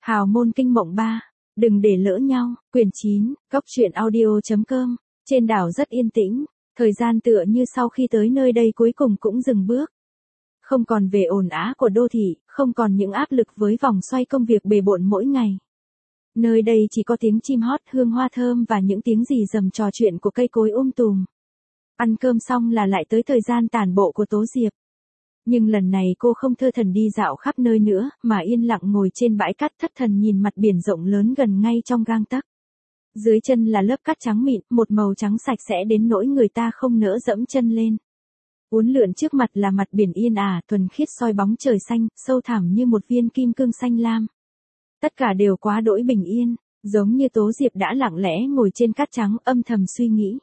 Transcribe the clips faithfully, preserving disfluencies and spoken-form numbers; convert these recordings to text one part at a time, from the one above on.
Hào môn kinh mộng ba. Đừng để lỡ nhau. Quyển chín. Cốc truyện audio.com. Trên đảo rất yên tĩnh. Thời gian tựa như sau khi tới nơi đây cuối cùng cũng dừng bước. Không còn về ồn ào của đô thị, không còn những áp lực với vòng xoay công việc bề bộn mỗi ngày. Nơi đây chỉ có tiếng chim hót, hương hoa thơm và những tiếng rì rầm trò chuyện của cây cối um tùm. Ăn cơm xong là lại tới thời gian tản bộ của Tố Diệp. Nhưng lần này cô không thơ thẩn đi dạo khắp nơi nữa, mà yên lặng ngồi trên bãi cát thất thần nhìn mặt biển rộng lớn gần ngay trong gang tấc. Dưới chân là lớp cát trắng mịn, một màu trắng sạch sẽ đến nỗi người ta không nỡ dẫm chân lên. Uốn lượn trước mặt là mặt biển yên ả, thuần khiết soi bóng trời xanh, sâu thẳm như một viên kim cương xanh lam. Tất cả đều quá đỗi bình yên, giống như Tố Diệp đã lặng lẽ ngồi trên cát trắng âm thầm suy nghĩ.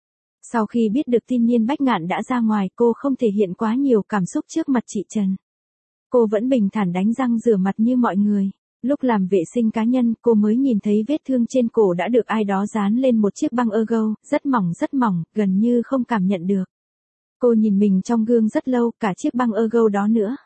Sau khi biết được tin Niên Bách Ngạn đã ra ngoài, cô không thể hiện quá nhiều cảm xúc trước mặt chị Trần. Cô vẫn bình thản đánh răng rửa mặt như mọi người. Lúc làm vệ sinh cá nhân, cô mới nhìn thấy vết thương trên cổ đã được ai đó dán lên một chiếc băng ergo, rất mỏng rất mỏng, gần như không cảm nhận được. Cô nhìn mình trong gương rất lâu, cả chiếc băng ergo đó nữa.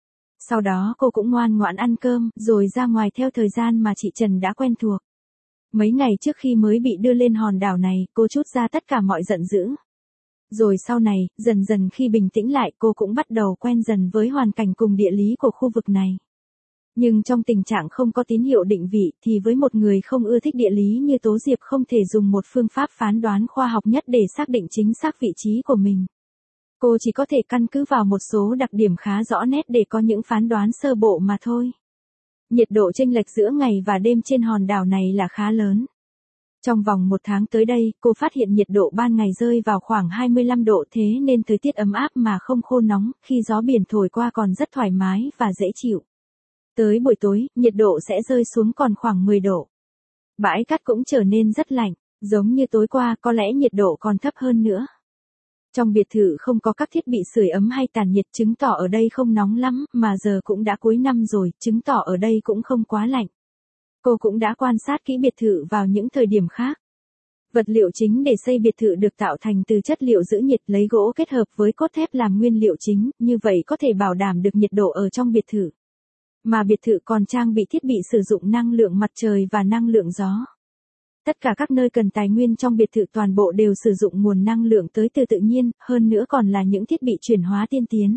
Sau đó cô cũng ngoan ngoãn ăn cơm, rồi ra ngoài theo thời gian mà chị Trần đã quen thuộc. Mấy ngày trước khi mới bị đưa lên hòn đảo này, cô trút ra tất cả mọi giận dữ. Rồi sau này, dần dần khi bình tĩnh lại, cô cũng bắt đầu quen dần với hoàn cảnh cùng địa lý của khu vực này. Nhưng trong tình trạng không có tín hiệu định vị, thì với một người không ưa thích địa lý như Tố Diệp không thể dùng một phương pháp phán đoán khoa học nhất để xác định chính xác vị trí của mình. Cô chỉ có thể căn cứ vào một số đặc điểm khá rõ nét để có những phán đoán sơ bộ mà thôi. Nhiệt độ chênh lệch giữa ngày và đêm trên hòn đảo này là khá lớn. Trong vòng một tháng tới đây, cô phát hiện nhiệt độ ban ngày rơi vào khoảng hai mươi lăm độ, thế nên thời tiết ấm áp mà không khô nóng, khi gió biển thổi qua còn rất thoải mái và dễ chịu. Tới buổi tối, nhiệt độ sẽ rơi xuống còn khoảng mười độ. Bãi cát cũng trở nên rất lạnh, giống như tối qua, có lẽ nhiệt độ còn thấp hơn nữa. Trong biệt thự không có các thiết bị sưởi ấm hay tản nhiệt, chứng tỏ ở đây không nóng lắm, mà giờ cũng đã cuối năm rồi, chứng tỏ ở đây cũng không quá lạnh. Cô cũng đã quan sát kỹ biệt thự vào những thời điểm khác. Vật liệu chính để xây biệt thự được tạo thành từ chất liệu giữ nhiệt, lấy gỗ kết hợp với cốt thép làm nguyên liệu chính, như vậy có thể bảo đảm được nhiệt độ ở trong biệt thự. Mà biệt thự còn trang bị thiết bị sử dụng năng lượng mặt trời và năng lượng gió. Tất cả các nơi cần tài nguyên trong biệt thự toàn bộ đều sử dụng nguồn năng lượng tới từ tự nhiên, hơn nữa còn là những thiết bị chuyển hóa tiên tiến.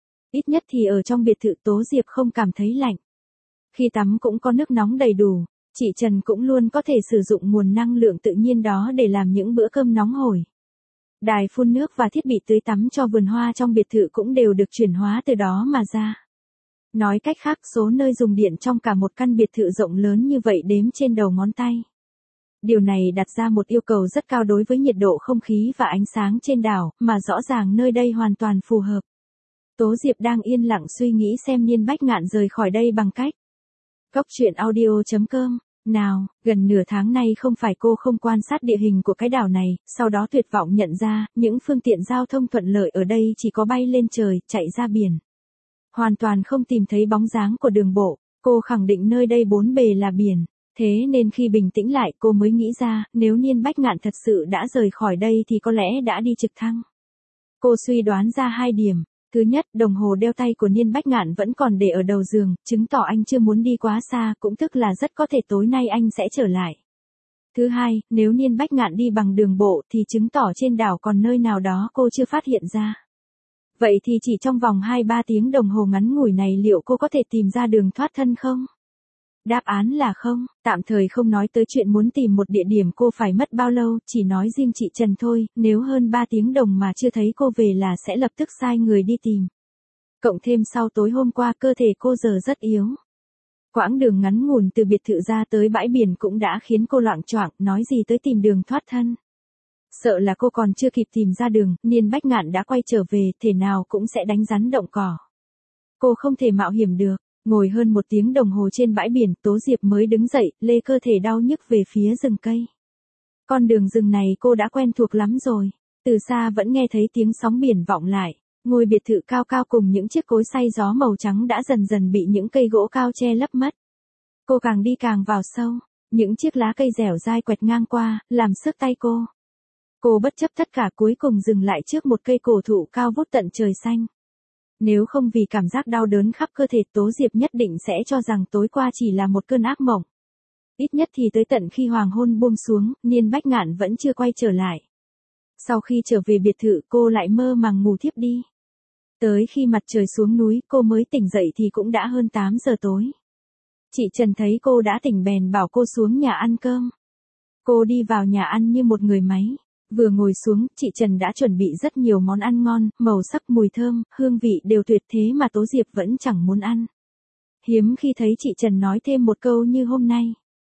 Ít nhất thì ở trong biệt thự Tố Diệp không cảm thấy lạnh. Khi tắm cũng có nước nóng đầy đủ, chị Trần cũng luôn có thể sử dụng nguồn năng lượng tự nhiên đó để làm những bữa cơm nóng hổi. Đài phun nước và thiết bị tưới tắm cho vườn hoa trong biệt thự cũng đều được chuyển hóa từ đó mà ra. Nói cách khác, số nơi dùng điện trong cả một căn biệt thự rộng lớn như vậy đếm trên đầu ngón tay. Điều này đặt ra một yêu cầu rất cao đối với nhiệt độ không khí và ánh sáng trên đảo, mà rõ ràng nơi đây hoàn toàn phù hợp. Tố Diệp đang yên lặng suy nghĩ xem Niên Bách Ngạn rời khỏi đây bằng cách. Cốc truyện audio.com. Nào, gần nửa tháng nay không phải cô không quan sát địa hình của cái đảo này, sau đó tuyệt vọng nhận ra, những phương tiện giao thông thuận lợi ở đây chỉ có bay lên trời, chạy ra biển. Hoàn toàn không tìm thấy bóng dáng của đường bộ, cô khẳng định nơi đây bốn bề là biển. Thế nên khi bình tĩnh lại cô mới nghĩ ra, nếu Niên Bách Ngạn thật sự đã rời khỏi đây thì có lẽ đã đi trực thăng. Cô suy đoán ra hai điểm. Thứ nhất, đồng hồ đeo tay của Niên Bách Ngạn vẫn còn để ở đầu giường, chứng tỏ anh chưa muốn đi quá xa, cũng tức là rất có thể tối nay anh sẽ trở lại. Thứ hai, nếu Niên Bách Ngạn đi bằng đường bộ thì chứng tỏ trên đảo còn nơi nào đó cô chưa phát hiện ra. Vậy thì chỉ trong vòng hai ba tiếng đồng hồ ngắn ngủi này liệu cô có thể tìm ra đường thoát thân không? Đáp án là không, tạm thời không nói tới chuyện muốn tìm một địa điểm cô phải mất bao lâu, chỉ nói riêng chị Trần thôi, nếu hơn ba tiếng đồng mà chưa thấy cô về là sẽ lập tức sai người đi tìm. Cộng thêm sau tối hôm qua cơ thể cô giờ rất yếu. Quãng đường ngắn ngủn từ biệt thự ra tới bãi biển cũng đã khiến cô loạng choạng, nói gì tới tìm đường thoát thân. Sợ là cô còn chưa kịp tìm ra đường, Niên Bách Ngạn đã quay trở về, thể nào cũng sẽ đánh rắn động cỏ. Cô không thể mạo hiểm được. Ngồi hơn một tiếng đồng hồ trên bãi biển, Tố Diệp mới đứng dậy, lê cơ thể đau nhức về phía rừng cây. Con đường rừng này cô đã quen thuộc lắm rồi. Từ xa vẫn nghe thấy tiếng sóng biển vọng lại. Ngôi biệt thự cao cao cùng những chiếc cối xay gió màu trắng đã dần dần bị những cây gỗ cao che lấp mất. Cô càng đi càng vào sâu. Những chiếc lá cây dẻo dai quẹt ngang qua, làm sức tay cô. Cô bất chấp tất cả cuối cùng dừng lại trước một cây cổ thụ cao vút tận trời xanh. Nếu không vì cảm giác đau đớn khắp cơ thể, Tố Diệp nhất định sẽ cho rằng tối qua chỉ là một cơn ác mộng. Ít nhất thì tới tận khi hoàng hôn buông xuống, Niên Bách Ngạn vẫn chưa quay trở lại. Sau khi trở về biệt thự, cô lại mơ màng ngủ thiếp đi. Tới khi mặt trời xuống núi, cô mới tỉnh dậy thì cũng đã hơn tám giờ tối. Chị Trần thấy cô đã tỉnh bèn bảo cô xuống nhà ăn cơm. Cô đi vào nhà ăn như một người máy. Vừa ngồi xuống, chị Trần đã chuẩn bị rất nhiều món ăn ngon, màu sắc, mùi thơm, hương vị đều tuyệt, thế mà Tố Diệp vẫn chẳng muốn ăn. Hiếm khi thấy chị Trần nói thêm một câu như hôm nay.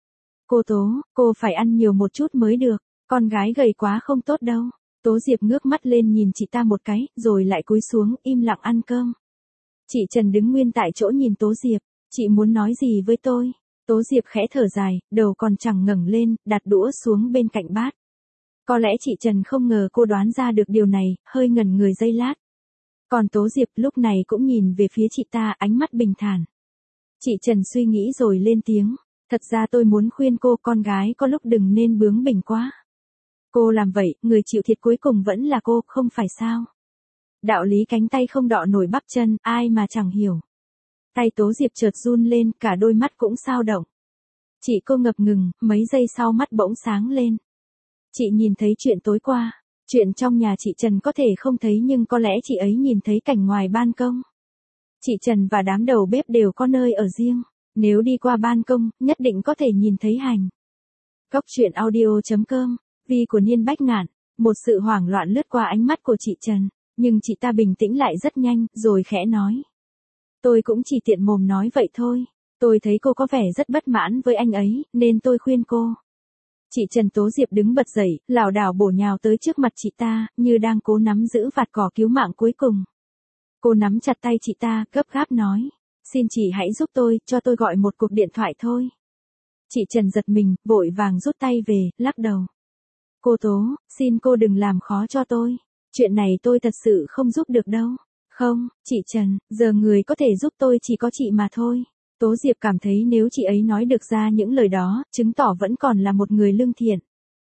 Cô Tố, cô phải ăn nhiều một chút mới được, con gái gầy quá không tốt đâu. Tố Diệp ngước mắt lên nhìn chị ta một cái, rồi lại cúi xuống, im lặng ăn cơm. Chị Trần đứng nguyên tại chỗ nhìn Tố Diệp, chị muốn nói gì với tôi? Tố Diệp khẽ thở dài, đầu còn chẳng ngẩng lên, đặt đũa xuống bên cạnh bát. Có lẽ chị Trần không ngờ cô đoán ra được điều này, hơi ngẩn người giây lát. Còn Tố Diệp lúc này cũng nhìn về phía chị ta, ánh mắt bình thản. Chị Trần suy nghĩ rồi lên tiếng, thật ra tôi muốn khuyên cô, con gái có lúc đừng nên bướng bỉnh quá. Cô làm vậy, người chịu thiệt cuối cùng vẫn là cô, không phải sao? Đạo lý cánh tay không đọ nổi bắp chân, ai mà chẳng hiểu. Tay Tố Diệp chợt run lên, cả đôi mắt cũng sao động. Chị cô ngập ngừng, mấy giây sau mắt bỗng sáng lên. Chị nhìn thấy chuyện tối qua, chuyện trong nhà chị Trần có thể không thấy nhưng có lẽ chị ấy nhìn thấy cảnh ngoài ban công. Chị Trần và đám đầu bếp đều có nơi ở riêng, nếu đi qua ban công, nhất định có thể nhìn thấy hành. Góc truyện audio chấm com, vi của Niên Bách Ngạn, một sự hoảng loạn lướt qua ánh mắt của chị Trần, nhưng chị ta bình tĩnh lại rất nhanh, rồi khẽ nói. Tôi cũng chỉ tiện mồm nói vậy thôi, tôi thấy cô có vẻ rất bất mãn với anh ấy, nên tôi khuyên cô. Chị Trần. Tố Diệp đứng bật dậy, lảo đảo bổ nhào tới trước mặt chị ta, như đang cố nắm giữ vạt cỏ cứu mạng cuối cùng. Cô nắm chặt tay chị ta, gấp gáp nói, xin chị hãy giúp tôi, cho tôi gọi một cuộc điện thoại thôi. Chị Trần giật mình, vội vàng rút tay về, lắc đầu. Cô Tố, xin cô đừng làm khó cho tôi, chuyện này tôi thật sự không giúp được đâu. Không, chị Trần, giờ người có thể giúp tôi chỉ có chị mà thôi. Tố Diệp cảm thấy nếu chị ấy nói được ra những lời đó, chứng tỏ vẫn còn là một người lương thiện.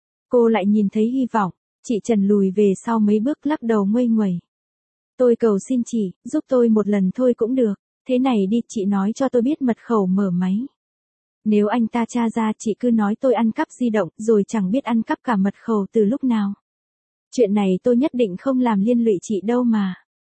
Cô lại nhìn thấy hy vọng, chị Trần lùi về sau mấy bước lắc đầu nguây nguẩy. Tôi cầu xin chị, giúp tôi một lần thôi cũng được, thế này đi, chị nói cho tôi biết mật khẩu mở máy. Nếu anh ta tra ra chị cứ nói tôi ăn cắp di động, rồi chẳng biết ăn cắp cả mật khẩu từ lúc nào. Chuyện này tôi nhất định không làm liên lụy chị đâu mà.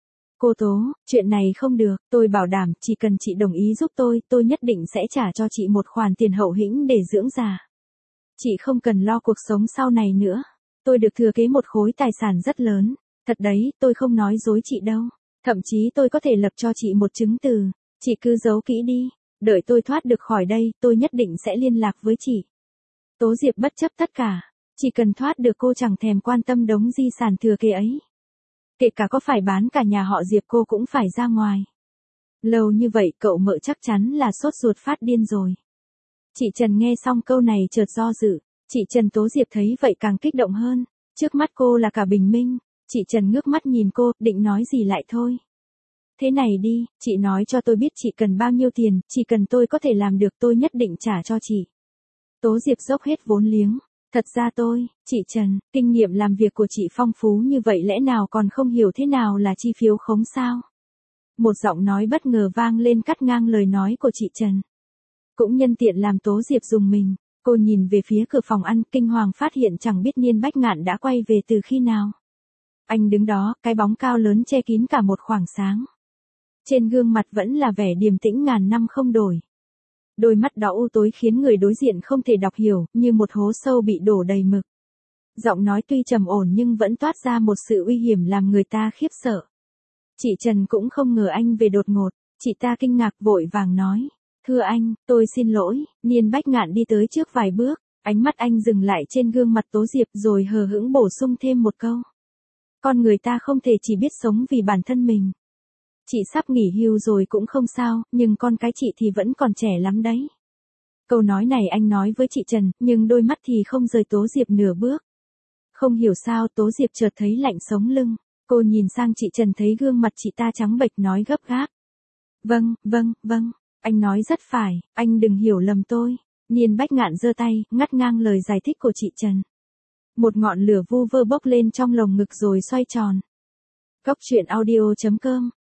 Cô Tố, chuyện này không được, tôi bảo đảm, chỉ cần chị đồng ý giúp tôi, tôi nhất định sẽ trả cho chị một khoản tiền hậu hĩnh để dưỡng già. Chị không cần lo cuộc sống sau này nữa. Tôi được thừa kế một khối tài sản rất lớn. Thật đấy, tôi không nói dối chị đâu. Thậm chí tôi có thể lập cho chị một chứng từ. Chị cứ giấu kỹ đi. Đợi tôi thoát được khỏi đây, tôi nhất định sẽ liên lạc với chị. Tố Diệp bất chấp tất cả. Chỉ cần thoát được cô chẳng thèm quan tâm đống di sản thừa kế ấy. Kể cả có phải bán cả nhà họ Diệp cô cũng phải ra ngoài. Lâu như vậy cậu mợ chắc chắn là sốt ruột phát điên rồi. Chị Trần nghe xong câu này chợt do dự. Chị Trần. Tố Diệp thấy vậy càng kích động hơn. Trước mắt cô là cả bình minh. Chị Trần ngước mắt nhìn cô, định nói gì lại thôi. Thế này đi, chị nói cho tôi biết chị cần bao nhiêu tiền, chỉ cần tôi có thể làm được tôi nhất định trả cho chị. Tố Diệp dốc hết vốn liếng. Thật ra tôi, chị Trần, kinh nghiệm làm việc của chị phong phú như vậy lẽ nào còn không hiểu thế nào là chi phiếu khống sao? Một giọng nói bất ngờ vang lên cắt ngang lời nói của chị Trần. Cũng nhân tiện làm Tố Diệp rùng mình, cô nhìn về phía cửa phòng ăn, kinh hoàng phát hiện chẳng biết Niên Bách Ngạn đã quay về từ khi nào. Anh đứng đó, cái bóng cao lớn che kín cả một khoảng sáng. Trên gương mặt vẫn là vẻ điềm tĩnh ngàn năm không đổi. Đôi mắt đỏ u tối khiến người đối diện không thể đọc hiểu, như một hố sâu bị đổ đầy mực. Giọng nói tuy trầm ổn nhưng vẫn toát ra một sự uy hiểm làm người ta khiếp sợ. Chị Trần cũng không ngờ anh về đột ngột, chị ta kinh ngạc vội vàng nói. Thưa anh, tôi xin lỗi. Niên Bách Ngạn đi tới trước vài bước, ánh mắt anh dừng lại trên gương mặt Tố Diệp rồi hờ hững bổ sung thêm một câu. Con người ta không thể chỉ biết sống vì bản thân mình. Chị sắp nghỉ hưu rồi cũng không sao, nhưng con cái chị thì vẫn còn trẻ lắm đấy. Câu nói này anh nói với chị Trần, nhưng đôi mắt thì không rời Tố Diệp nửa bước. Không hiểu sao Tố Diệp chợt thấy lạnh sống lưng. Cô nhìn sang chị Trần thấy gương mặt chị ta trắng bệch nói gấp gáp. Vâng, vâng, vâng, anh nói rất phải, anh đừng hiểu lầm tôi. Niên Bách Ngạn giơ tay, ngắt ngang lời giải thích của chị Trần. Một ngọn lửa vu vơ bốc lên trong lồng ngực rồi xoay tròn. Góc truyện audio chấm com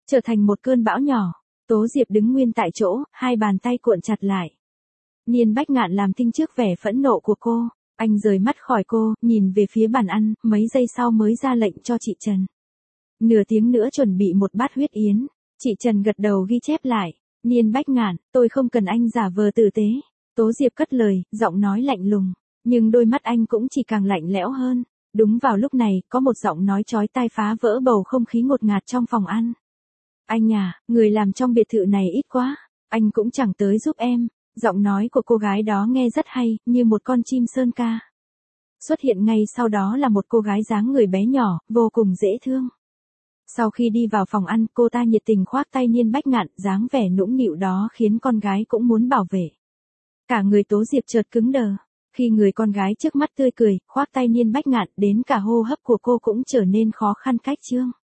trở thành một cơn bão nhỏ. Tố Diệp đứng nguyên tại chỗ, hai bàn tay cuộn chặt lại. Niên Bách Ngạn làm thinh trước vẻ phẫn nộ của cô, anh rời mắt khỏi cô, nhìn về phía bàn ăn, mấy giây sau mới ra lệnh cho chị Trần. Nửa tiếng nữa chuẩn bị một bát huyết yến. Chị Trần gật đầu ghi chép lại. Niên Bách Ngạn, tôi không cần anh giả vờ tử tế. Tố Diệp cất lời, giọng nói lạnh lùng, nhưng đôi mắt anh cũng chỉ càng lạnh lẽo hơn. Đúng vào lúc này, có một giọng nói chói tai phá vỡ bầu không khí ngột ngạt trong phòng ăn. Anh à, người làm trong biệt thự này ít quá, anh cũng chẳng tới giúp em. Giọng nói của cô gái đó nghe rất hay, như một con chim sơn ca. Xuất hiện ngay sau đó là một cô gái dáng người bé nhỏ, vô cùng dễ thương. Sau khi đi vào phòng ăn, cô ta nhiệt tình khoác tay Niên Bách Ngạn, dáng vẻ nũng nịu đó khiến con gái cũng muốn bảo vệ. Cả người Tố Diệp chợt cứng đờ. Khi người con gái trước mắt tươi cười, khoác tay Niên Bách Ngạn, đến cả hô hấp của cô cũng trở nên khó khăn cách chương.